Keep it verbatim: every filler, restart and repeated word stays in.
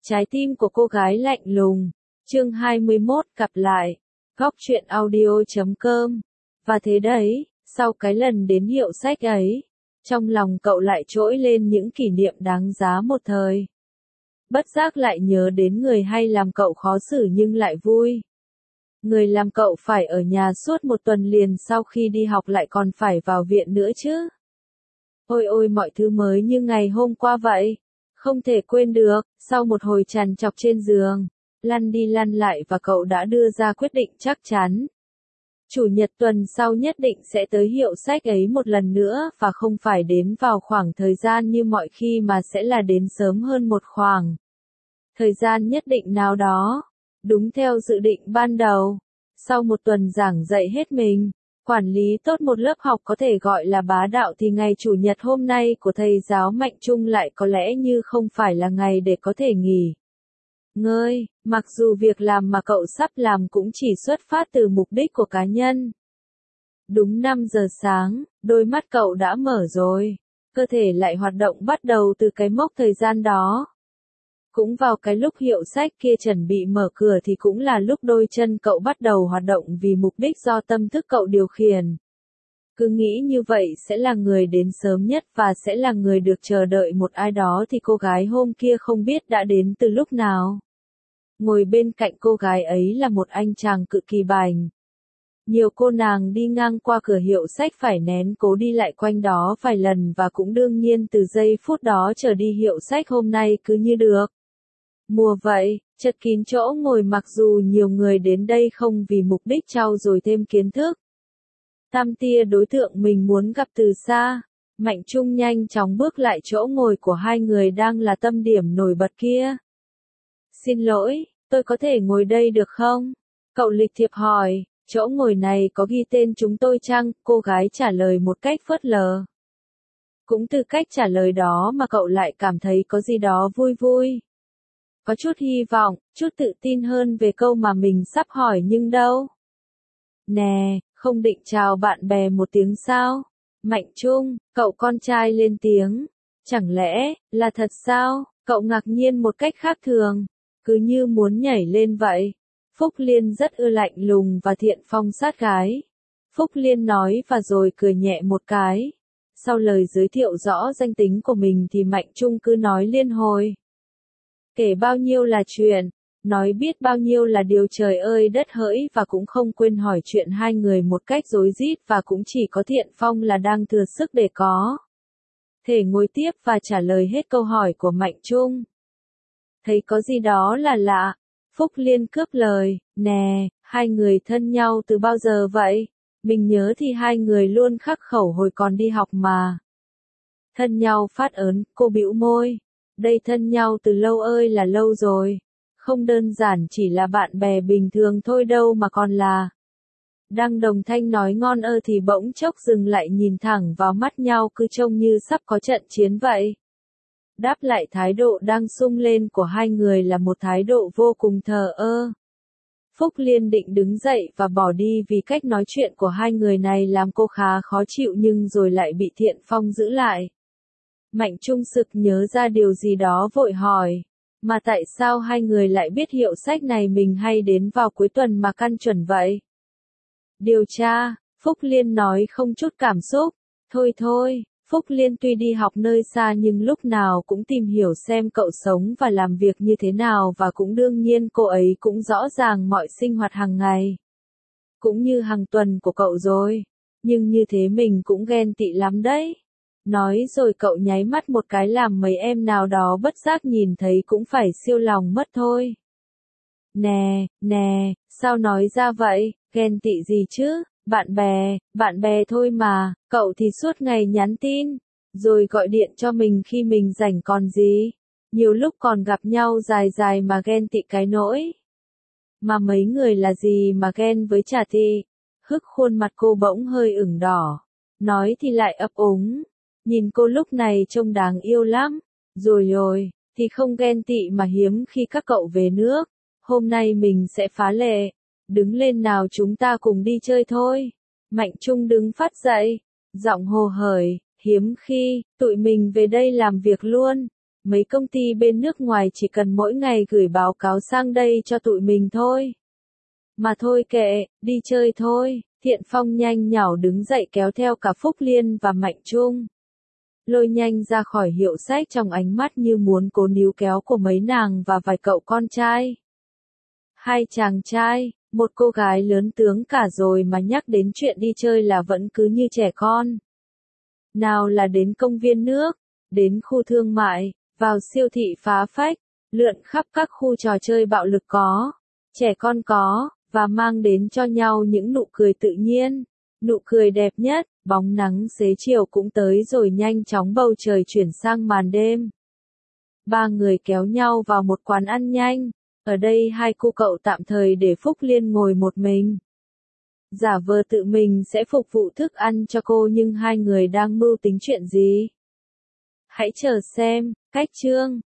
Trái tim của cô gái lạnh lùng. Chương hai mươi mốt gặp lại. Góc truyện audio chấm com. Và thế đấy, sau cái lần đến hiệu sách ấy, trong lòng cậu lại trỗi lên những kỷ niệm đáng giá một thời. Bất giác lại nhớ đến người hay làm cậu khó xử nhưng lại vui. Người làm cậu phải ở nhà suốt một tuần liền sau khi đi học lại còn phải vào viện nữa chứ. Ôi ôi mọi thứ mới như ngày hôm qua vậy. Không thể quên được, sau một hồi trằn trọc trên giường, lăn đi lăn lại và cậu đã đưa ra quyết định chắc chắn. Chủ nhật tuần sau nhất định sẽ tới hiệu sách ấy một lần nữa và không phải đến vào khoảng thời gian như mọi khi mà sẽ là đến sớm hơn một khoảng thời gian nhất định nào đó. Đúng theo dự định ban đầu, sau một tuần giảng dạy hết mình, quản lý tốt một lớp học có thể gọi là bá đạo thì ngày chủ nhật hôm nay của thầy giáo Mạnh Trung lại có lẽ như không phải là ngày để có thể nghỉ ngơi, mặc dù việc làm mà cậu sắp làm cũng chỉ xuất phát từ mục đích của cá nhân. Đúng năm giờ sáng, đôi mắt cậu đã mở rồi, cơ thể lại hoạt động bắt đầu từ cái mốc thời gian đó. Cũng vào cái lúc hiệu sách kia chuẩn bị mở cửa thì cũng là lúc đôi chân cậu bắt đầu hoạt động vì mục đích do tâm thức cậu điều khiển. Cứ nghĩ như vậy sẽ là người đến sớm nhất và sẽ là người được chờ đợi một ai đó thì cô gái hôm kia không biết đã đến từ lúc nào. Ngồi bên cạnh cô gái ấy là một anh chàng cực kỳ bảnh. Nhiều cô nàng đi ngang qua cửa hiệu sách phải nén cố đi lại quanh đó vài lần và cũng đương nhiên từ giây phút đó trở đi hiệu sách hôm nay cứ như được. Mùa vậy, chật kín chỗ ngồi mặc dù nhiều người đến đây không vì mục đích trau dồi thêm kiến thức. Tam tia đối tượng mình muốn gặp từ xa, Mạnh Trung nhanh chóng bước lại chỗ ngồi của hai người đang là tâm điểm nổi bật kia. Xin lỗi, tôi có thể ngồi đây được không? Cậu lịch thiệp hỏi, chỗ ngồi này có ghi tên chúng tôi chăng? Cô gái trả lời một cách phớt lờ. Cũng từ cách trả lời đó mà cậu lại cảm thấy có gì đó vui vui. Có chút hy vọng, chút tự tin hơn về câu mà mình sắp hỏi nhưng đâu. Nè, không định chào bạn bè một tiếng sao? Mạnh Trung, cậu con trai lên tiếng. Chẳng lẽ, là thật sao? Cậu ngạc nhiên một cách khác thường, cứ như muốn nhảy lên vậy. Phúc Liên rất ưa lạnh lùng và thiện phong sát gái. Phúc Liên nói và rồi cười nhẹ một cái. Sau lời giới thiệu rõ danh tính của mình thì Mạnh Trung cứ nói liên hồi. Kể bao nhiêu là chuyện, nói biết bao nhiêu là điều trời ơi đất hỡi và cũng không quên hỏi chuyện hai người một cách rối rít và cũng chỉ có Thiện Phong là đang thừa sức để có thể ngồi tiếp và trả lời hết câu hỏi của Mạnh Trung. Thấy có gì đó là lạ, Phúc Liên cướp lời, nè, hai người thân nhau từ bao giờ vậy? Mình nhớ thì hai người luôn khắc khẩu hồi còn đi học mà. Thân nhau phát ớn, cô bĩu môi. Đây thân nhau từ lâu ơi là lâu rồi. Không đơn giản chỉ là bạn bè bình thường thôi đâu mà còn là. Đang đồng thanh nói ngon ơ thì bỗng chốc dừng lại nhìn thẳng vào mắt nhau cứ trông như sắp có trận chiến vậy. Đáp lại thái độ đang sung lên của hai người là một thái độ vô cùng thờ ơ. Phúc Liên định đứng dậy và bỏ đi vì cách nói chuyện của hai người này làm cô khá khó chịu nhưng rồi lại bị Thiện Phong giữ lại. Mạnh Trung sực nhớ ra điều gì đó vội hỏi. Mà tại sao hai người lại biết hiệu sách này mình hay đến vào cuối tuần mà căn chuẩn vậy? Điều tra, Phúc Liên nói không chút cảm xúc. Thôi thôi, Phúc Liên tuy đi học nơi xa nhưng lúc nào cũng tìm hiểu xem cậu sống và làm việc như thế nào và cũng đương nhiên cô ấy cũng rõ ràng mọi sinh hoạt hàng ngày. Cũng như hàng tuần của cậu rồi. Nhưng như thế mình cũng ghen tị lắm đấy. Nói rồi cậu nháy mắt một cái làm mấy em nào đó bất giác nhìn thấy cũng phải siêu lòng mất thôi. Nè, nè, sao nói ra vậy, ghen tị gì chứ, bạn bè, bạn bè thôi mà, cậu thì suốt ngày nhắn tin, rồi gọi điện cho mình khi mình rảnh còn gì, nhiều lúc còn gặp nhau dài dài mà ghen tị cái nỗi. Mà mấy người là gì mà ghen với Trà Thị, hức khuôn mặt cô bỗng hơi ửng đỏ, nói thì lại ấp úng. Nhìn cô lúc này trông đáng yêu lắm. Rồi rồi, thì không ghen tị mà hiếm khi các cậu về nước. Hôm nay mình sẽ phá lệ. Đứng lên nào chúng ta cùng đi chơi thôi. Mạnh Trung đứng phát dậy. Giọng hồ hởi, hiếm khi, tụi mình về đây làm việc luôn. mấy công ty bên nước ngoài chỉ cần mỗi ngày gửi báo cáo sang đây cho tụi mình thôi. Mà thôi kệ, đi chơi thôi. Thiện Phong nhanh nhảu đứng dậy kéo theo cả Phúc Liên và Mạnh Trung. Lôi nhanh ra khỏi hiệu sách trong ánh mắt như muốn cố níu kéo của mấy nàng và vài cậu con trai. Hai chàng trai, một cô gái lớn tướng cả rồi mà nhắc đến chuyện đi chơi là vẫn cứ như trẻ con. Nào là đến công viên nước, đến khu thương mại, vào siêu thị phá phách, lượn khắp các khu trò chơi bạo lực có, trẻ con có, và mang đến cho nhau những nụ cười tự nhiên, nụ cười đẹp nhất. Bóng nắng xế chiều cũng tới rồi, nhanh chóng bầu trời chuyển sang màn đêm. Ba người kéo nhau vào một quán ăn nhanh, ở đây hai cô cậu tạm thời để Phúc Liên ngồi một mình. Giả vờ tự mình sẽ phục vụ thức ăn cho cô nhưng hai người đang mưu tính chuyện gì? Hãy chờ xem, cách chương.